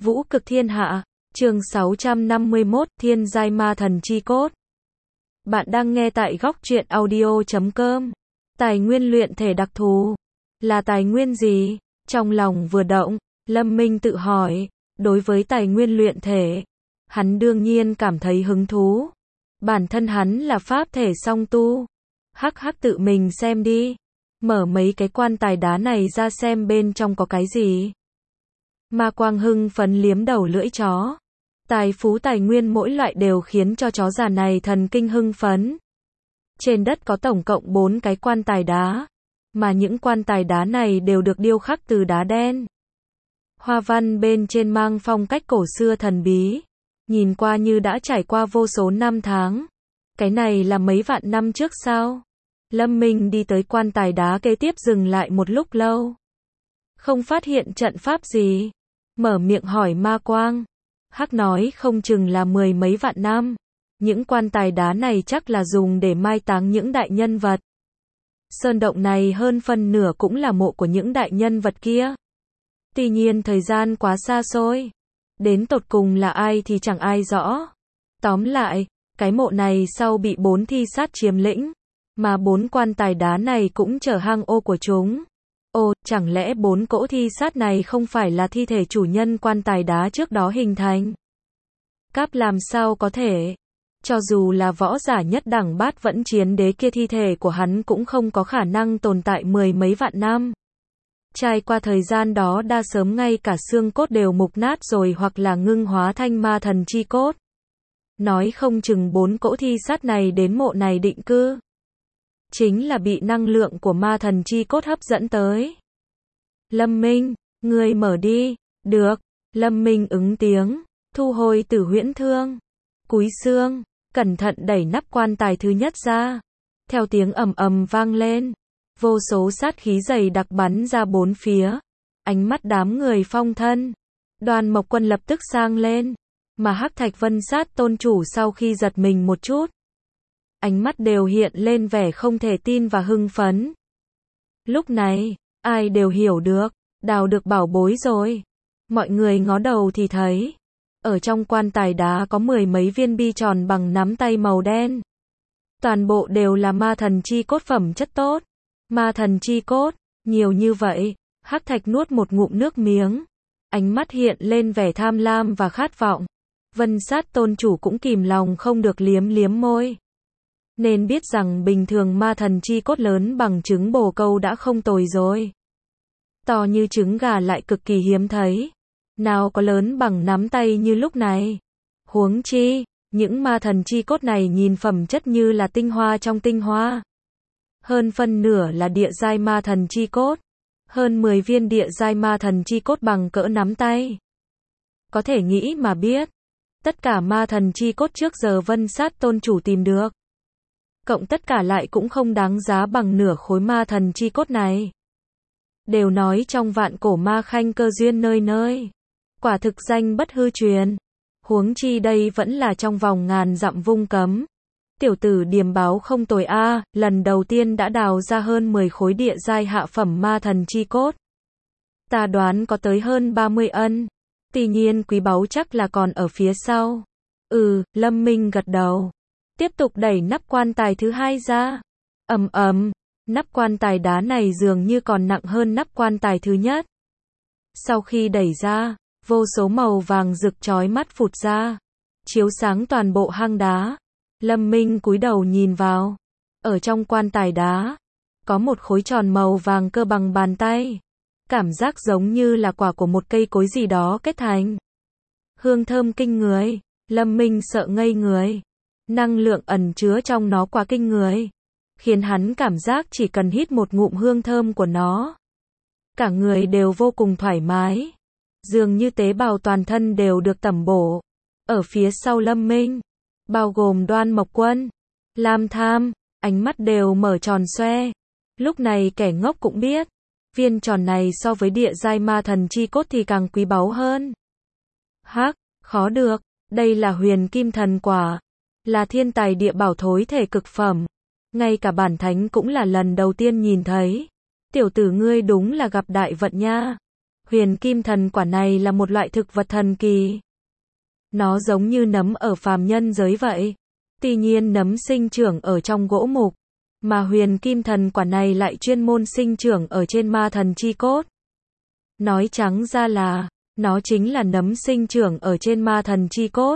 Vũ cực thiên hạ, chương 651, Thiên giai ma thần chi cốt. Bạn đang nghe tại góc truyện audio.com. Tài nguyên luyện thể đặc thù là tài nguyên gì? Trong lòng vừa động, Lâm Minh tự hỏi, đối với tài nguyên luyện thể, hắn đương nhiên cảm thấy hứng thú. Bản thân hắn là pháp thể song tu. Hắc tự mình xem đi. Mở mấy cái quan tài đá này ra xem bên trong có cái gì. Ma Quang hưng phấn liếm đầu lưỡi chó. Tài phú tài nguyên mỗi loại đều khiến cho chó già này thần kinh hưng phấn. Trên đất có tổng cộng 4 cái quan tài đá, mà những quan tài đá này đều được điêu khắc từ đá đen. Hoa văn bên trên mang phong cách cổ xưa thần bí, nhìn qua như đã trải qua vô số năm tháng. Cái này là mấy vạn năm trước sao? Lâm Minh đi tới quan tài đá kế tiếp dừng lại một lúc lâu. Không phát hiện trận pháp gì. Mở miệng hỏi Ma Quang. Hắc nói không chừng là 10 mấy vạn năm. Những quan tài đá này chắc là dùng để mai táng những đại nhân vật. Sơn động này hơn phân nửa cũng là mộ của những đại nhân vật kia. Tuy nhiên thời gian quá xa xôi. Đến tột cùng là ai thì chẳng ai rõ. Tóm lại, cái mộ này sau bị 4 thi sát chiếm lĩnh. Mà 4 quan tài đá này cũng trở hang ô của chúng. Ồ, chẳng lẽ 4 cỗ thi sát này không phải là thi thể chủ nhân quan tài đá trước đó hình thành? Cáp làm sao có thể? Cho dù là võ giả nhất đẳng bát vẫn chiến đế kia thi thể của hắn cũng không có khả năng tồn tại 10 mấy vạn năm. Trải qua thời gian đó đa sớm ngay cả xương cốt đều mục nát rồi hoặc là ngưng hóa thành ma thần chi cốt. Nói không chừng 4 cỗ thi sát này đến mộ này định cư. Chính là bị năng lượng của ma thần chi cốt hấp dẫn tới. Lâm Minh, ngươi mở đi. Được. Lâm Minh ứng tiếng, thu hồi Tử Huyễn Thương. Cúi xương, cẩn thận đẩy nắp quan tài thứ nhất ra. Theo tiếng ầm ầm vang lên, vô số sát khí dày đặc bắn ra bốn phía. Ánh mắt đám người phong thân. Đoàn Mộc Quân lập tức sang lên, mà Hắc Thạch Vân Sát tôn chủ sau khi giật mình một chút, ánh mắt đều hiện lên vẻ không thể tin và hưng phấn. Lúc này, ai đều hiểu được, đào được bảo bối rồi. Mọi người ngó đầu thì thấy, ở trong quan tài đá có 10 mấy viên bi tròn bằng nắm tay màu đen. Toàn bộ đều là ma thần chi cốt phẩm chất tốt. Ma thần chi cốt, nhiều như vậy. Hắc Thạch nuốt một ngụm nước miếng. Ánh mắt hiện lên vẻ tham lam và khát vọng. Vân Sát tôn chủ cũng kìm lòng không được liếm liếm môi. Nên biết rằng bình thường ma thần chi cốt lớn bằng trứng bồ câu đã không tồi rồi. To như trứng gà lại cực kỳ hiếm thấy. Nào có lớn bằng nắm tay như lúc này. Huống chi, những ma thần chi cốt này nhìn phẩm chất như là tinh hoa trong tinh hoa. Hơn phân nửa là địa giai ma thần chi cốt. Hơn 10 viên địa giai ma thần chi cốt bằng cỡ nắm tay. Có thể nghĩ mà biết. Tất cả ma thần chi cốt trước giờ Vân Sát tôn chủ tìm được. Cộng tất cả lại cũng không đáng giá bằng nửa khối ma thần chi cốt này. Đều nói trong vạn cổ ma khanh cơ duyên nơi nơi. Quả thực danh bất hư truyền. Huống chi đây vẫn là trong vòng ngàn dặm vung cấm. Tiểu tử Điềm báo không tồi a, lần đầu tiên đã đào ra hơn 10 khối địa giai hạ phẩm ma thần chi cốt. Ta đoán có tới hơn 30 ân. Tuy nhiên quý báu chắc là còn ở phía sau. Lâm Minh gật đầu. Tiếp tục đẩy nắp quan tài thứ hai ra. Nắp quan tài đá này dường như còn nặng hơn nắp quan tài thứ nhất. Sau khi đẩy ra, vô số màu vàng rực chói mắt phụt ra, chiếu sáng toàn bộ hang đá. Lâm Minh cúi đầu nhìn vào. Ở trong quan tài đá, có một khối tròn màu vàng cơ bằng bàn tay. Cảm giác giống như là quả của một cây cối gì đó kết thành. Hương thơm kinh người. Lâm Minh sợ ngây người. Năng lượng ẩn chứa trong nó quá kinh người, khiến hắn cảm giác chỉ cần hít một ngụm hương thơm của nó, cả người đều vô cùng thoải mái. Dường như tế bào toàn thân đều được tẩm bổ. Ở phía sau Lâm Minh, bao gồm Đoan Mộc Quân, Lam Tham, ánh mắt đều mở tròn xoe. Lúc này kẻ ngốc cũng biết, viên tròn này so với địa giai ma thần chi cốt thì càng quý báu hơn. Khó được, đây là huyền kim thần quả. Là thiên tài địa bảo thối thể cực phẩm. Ngay cả bản thánh cũng là lần đầu tiên nhìn thấy. Tiểu tử ngươi đúng là gặp đại vận nha. Huyền kim thần quả này là một loại thực vật thần kỳ. Nó giống như nấm ở phàm nhân giới vậy. Tuy nhiên nấm sinh trưởng ở trong gỗ mục, mà huyền kim thần quả này lại chuyên môn sinh trưởng ở trên ma thần chi cốt. Nói trắng ra là, nó chính là nấm sinh trưởng ở trên ma thần chi cốt.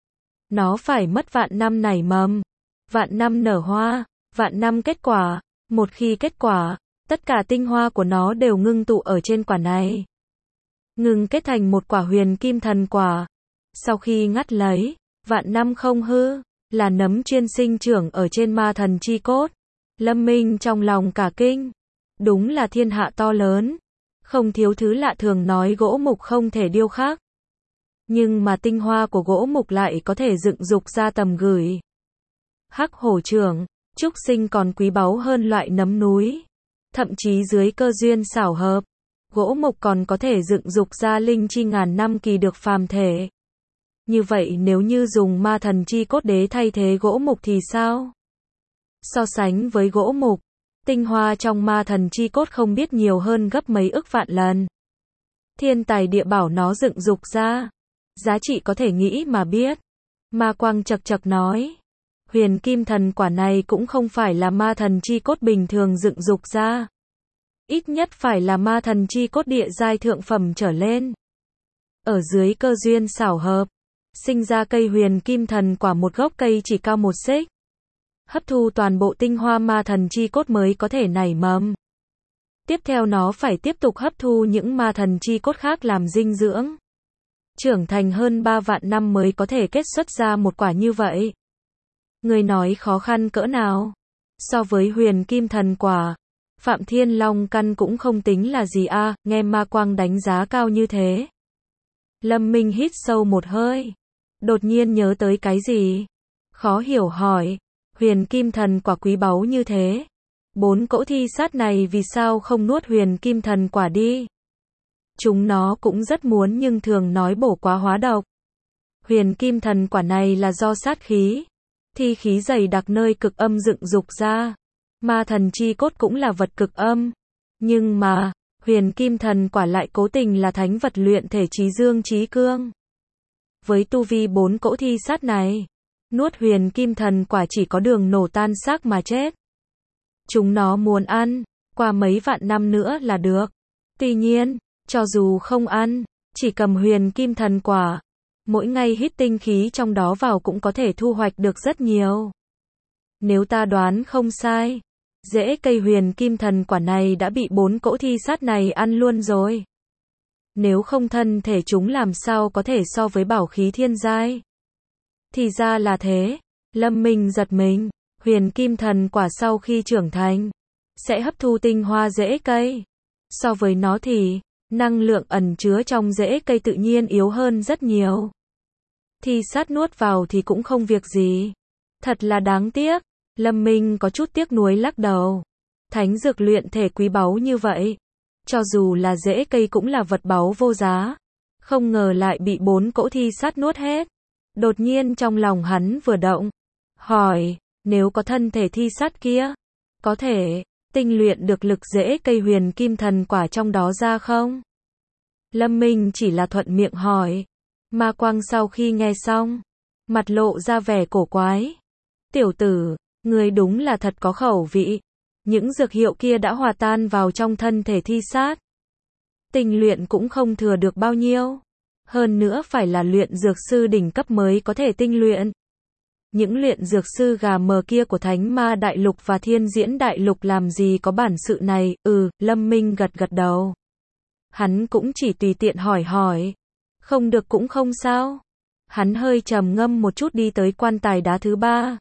Nó phải mất vạn năm nảy mầm, vạn năm nở hoa, vạn năm kết quả. Một khi kết quả, tất cả tinh hoa của nó đều ngưng tụ ở trên quả này, ngừng kết thành một quả huyền kim thần quả. Sau khi ngắt lấy, vạn năm không hư, là nấm chuyên sinh trưởng ở trên ma thần chi cốt. Lâm Minh trong lòng cả kinh. Đúng là thiên hạ to lớn, không thiếu thứ lạ thường nói gỗ mục không thể điêu khắc. Nhưng mà tinh hoa của gỗ mục lại có thể dựng dục ra tầm gửi. Hắc hổ trưởng, trúc sinh còn quý báu hơn loại nấm núi. Thậm chí dưới cơ duyên xảo hợp, gỗ mục còn có thể dựng dục ra linh chi ngàn năm kỳ được phàm thể. Như vậy nếu như dùng ma thần chi cốt đế thay thế gỗ mục thì sao? So sánh với gỗ mục, tinh hoa trong ma thần chi cốt không biết nhiều hơn gấp mấy ức vạn lần. Thiên tài địa bảo nó dựng dục ra, giá trị có thể nghĩ mà biết. Ma Quang chậc chậc nói, huyền kim thần quả này cũng không phải là ma thần chi cốt bình thường dựng dục ra. Ít nhất phải là ma thần chi cốt địa giai thượng phẩm trở lên. Ở dưới cơ duyên xảo hợp, sinh ra cây huyền kim thần quả, một gốc cây chỉ cao 1 xích. Hấp thu toàn bộ tinh hoa ma thần chi cốt mới có thể nảy mầm. Tiếp theo nó phải tiếp tục hấp thu những ma thần chi cốt khác làm dinh dưỡng. Trưởng thành hơn 3 vạn năm mới có thể kết xuất ra một quả như vậy. Người nói khó khăn cỡ nào? So với huyền kim thần quả, Phạm Thiên Long căn cũng không tính là gì a. Nghe Ma Quang đánh giá cao như thế, Lâm Minh hít sâu một hơi, đột nhiên nhớ tới cái gì, khó hiểu hỏi, huyền kim thần quả quý báu như thế, 4 cỗ thi sát này vì sao không nuốt huyền kim thần quả đi? Chúng nó cũng rất muốn nhưng thường nói bổ quá hóa độc. Huyền kim thần quả này là do sát khí, thi khí dày đặc nơi cực âm dựng dục ra. Ma thần chi cốt cũng là vật cực âm, nhưng mà huyền kim thần quả lại cố tình là thánh vật luyện thể trí dương trí cương. Với tu vi 4 cỗ thi sát này, nuốt huyền kim thần quả chỉ có đường nổ tan xác mà chết. Chúng nó muốn ăn, qua mấy vạn năm nữa là được. Tuy nhiên, cho dù không ăn, chỉ cầm huyền kim thần quả, mỗi ngày hít tinh khí trong đó vào cũng có thể thu hoạch được rất nhiều. Nếu ta đoán không sai, rễ cây huyền kim thần quả này đã bị 4 cỗ thi sát này ăn luôn rồi. Nếu không thân thể chúng làm sao có thể so với bảo khí thiên giai? Thì ra là thế. Lâm Minh giật mình, huyền kim thần quả sau khi trưởng thành sẽ hấp thu tinh hoa rễ cây. So với nó thì năng lượng ẩn chứa trong rễ cây tự nhiên yếu hơn rất nhiều. Thi sát nuốt vào thì cũng không việc gì. Thật là đáng tiếc. Lâm Minh có chút tiếc nuối lắc đầu. Thánh dược luyện thể quý báu như vậy, cho dù là rễ cây cũng là vật báu vô giá. Không ngờ lại bị 4 cỗ thi sát nuốt hết. Đột nhiên trong lòng hắn vừa động, hỏi, nếu có thân thể thi sát kia, có thể tinh luyện được lực rễ cây huyền kim thần quả trong đó ra không? Lâm Minh chỉ là thuận miệng hỏi. Ma Quang sau khi nghe xong, mặt lộ ra vẻ cổ quái. Tiểu tử, người đúng là thật có khẩu vị. Những dược hiệu kia đã hòa tan vào trong thân thể thi sát. Tinh luyện cũng không thừa được bao nhiêu. Hơn nữa phải là luyện dược sư đỉnh cấp mới có thể tinh luyện. Những luyện dược sư gà mờ kia của Thánh Ma Đại Lục và Thiên Diễn Đại Lục làm gì có bản sự này? Lâm Minh gật gật đầu. Hắn cũng chỉ tùy tiện hỏi hỏi. Không được cũng không sao. Hắn hơi trầm ngâm một chút đi tới quan tài đá thứ 3.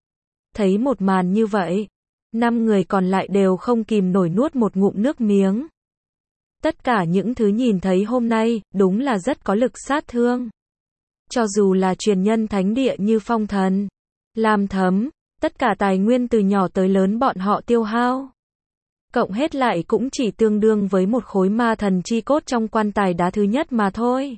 Thấy một màn như vậy, 5 người còn lại đều không kìm nổi nuốt một ngụm nước miếng. Tất cả những thứ nhìn thấy hôm nay, đúng là rất có lực sát thương. Cho dù là truyền nhân thánh địa như Phong Thần, Lam Thấm, tất cả tài nguyên từ nhỏ tới lớn bọn họ tiêu hao, cộng hết lại cũng chỉ tương đương với một khối ma thần chi cốt trong quan tài đá thứ nhất mà thôi.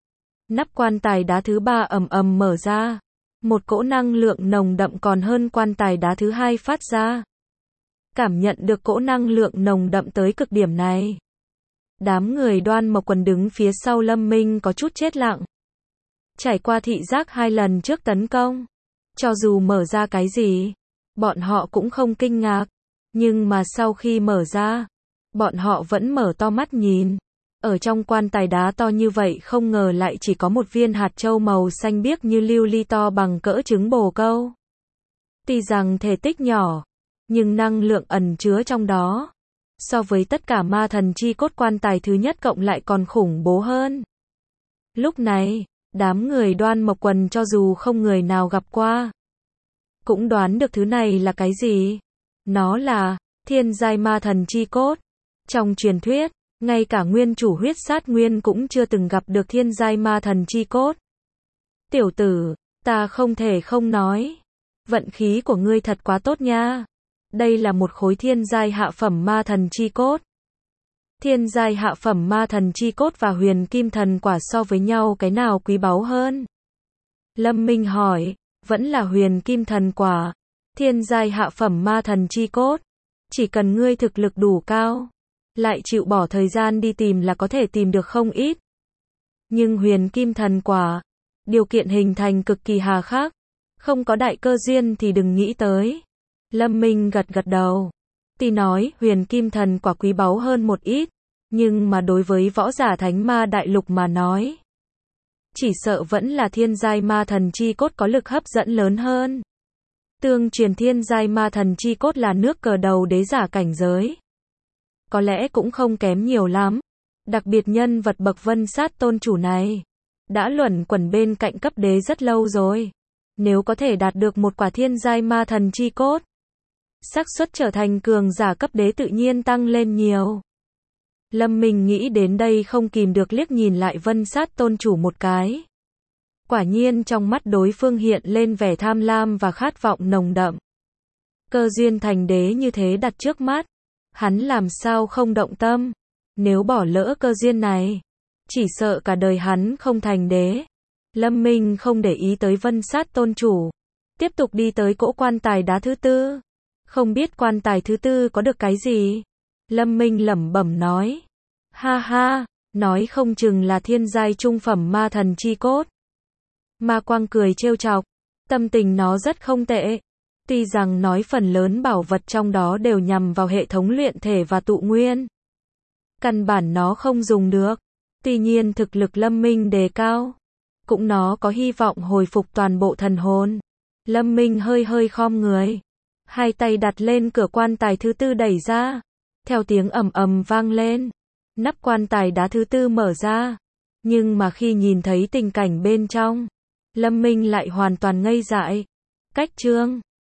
Nắp quan tài đá thứ 3 ầm ầm mở ra. Một cỗ năng lượng nồng đậm còn hơn quan tài đá thứ 2 phát ra. Cảm nhận được cỗ năng lượng nồng đậm tới cực điểm này, Đám người Đoan Mộc Quần đứng phía sau Lâm Minh có chút chết lặng. Trải qua thị giác 2 lần trước tấn công, cho dù mở ra cái gì, bọn họ cũng không kinh ngạc. Nhưng mà sau khi mở ra, bọn họ vẫn mở to mắt nhìn. Ở trong quan tài đá to như vậy không ngờ lại chỉ có một viên hạt châu màu xanh biếc như lưu ly to bằng cỡ trứng bồ câu. Tuy rằng thể tích nhỏ, nhưng năng lượng ẩn chứa trong đó, so với tất cả ma thần chi cốt quan tài thứ nhất cộng lại còn khủng bố hơn. Lúc này, đám người Đoan Mộc Quần cho dù không người nào gặp qua, cũng đoán được thứ này là cái gì. Nó là thiên giai ma thần chi cốt. Trong truyền thuyết, ngay cả nguyên chủ huyết sát nguyên cũng chưa từng gặp được thiên giai ma thần chi cốt. Tiểu tử, ta không thể không nói, vận khí của ngươi thật quá tốt nha. Đây là một khối thiên giai hạ phẩm ma thần chi cốt. Thiên giai hạ phẩm ma thần chi cốt và huyền kim thần quả so với nhau cái nào quý báu hơn? Lâm Minh hỏi. Vẫn là huyền kim thần quả. Thiên giai hạ phẩm ma thần chi cốt, chỉ cần ngươi thực lực đủ cao, lại chịu bỏ thời gian đi tìm là có thể tìm được không ít. Nhưng huyền kim thần quả, điều kiện hình thành cực kỳ hà khắc, không có đại cơ duyên thì đừng nghĩ tới. Lâm Minh gật gật đầu. Tuy nói huyền kim thần quả quý báu hơn một ít, nhưng mà đối với võ giả thánh ma đại lục mà nói, chỉ sợ vẫn là thiên giai ma thần chi cốt có lực hấp dẫn lớn hơn. Tương truyền thiên giai ma thần chi cốt là nước cờ đầu đế giả cảnh giới. Có lẽ cũng không kém nhiều lắm. Đặc biệt nhân vật bậc Vân Sát tôn chủ này, đã luẩn quẩn bên cạnh cấp đế rất lâu rồi. Nếu có thể đạt được một quả thiên giai ma thần chi cốt, xác suất trở thành cường giả cấp đế tự nhiên tăng lên nhiều. Lâm Minh nghĩ đến đây không kìm được liếc nhìn lại Vân Sát tôn chủ một cái. Quả nhiên trong mắt đối phương hiện lên vẻ tham lam và khát vọng nồng đậm. Cơ duyên thành đế như thế đặt trước mắt, hắn làm sao không động tâm. Nếu bỏ lỡ cơ duyên này, chỉ sợ cả đời hắn không thành đế. Lâm Minh không để ý tới Vân Sát tôn chủ, tiếp tục đi tới cỗ quan tài đá thứ tư. Không biết quan tài thứ tư có được cái gì? Lâm Minh lẩm bẩm nói. Ha ha, nói không chừng là thiên giai trung phẩm ma thần chi cốt. Ma Quang cười trêu chọc, tâm tình nó rất không tệ. Tuy rằng nói phần lớn bảo vật trong đó đều nhằm vào hệ thống luyện thể và tụ nguyên, căn bản nó không dùng được. Tuy nhiên thực lực Lâm Minh đề cao, cũng nó có hy vọng hồi phục toàn bộ thần hồn. Lâm Minh hơi hơi khom người, hai tay đặt lên cửa quan tài thứ tư đẩy ra. Theo tiếng ầm ầm vang lên, nắp quan tài đá thứ tư mở ra. Nhưng mà khi nhìn thấy tình cảnh bên trong, Lâm Minh lại hoàn toàn ngây dại. Cách chương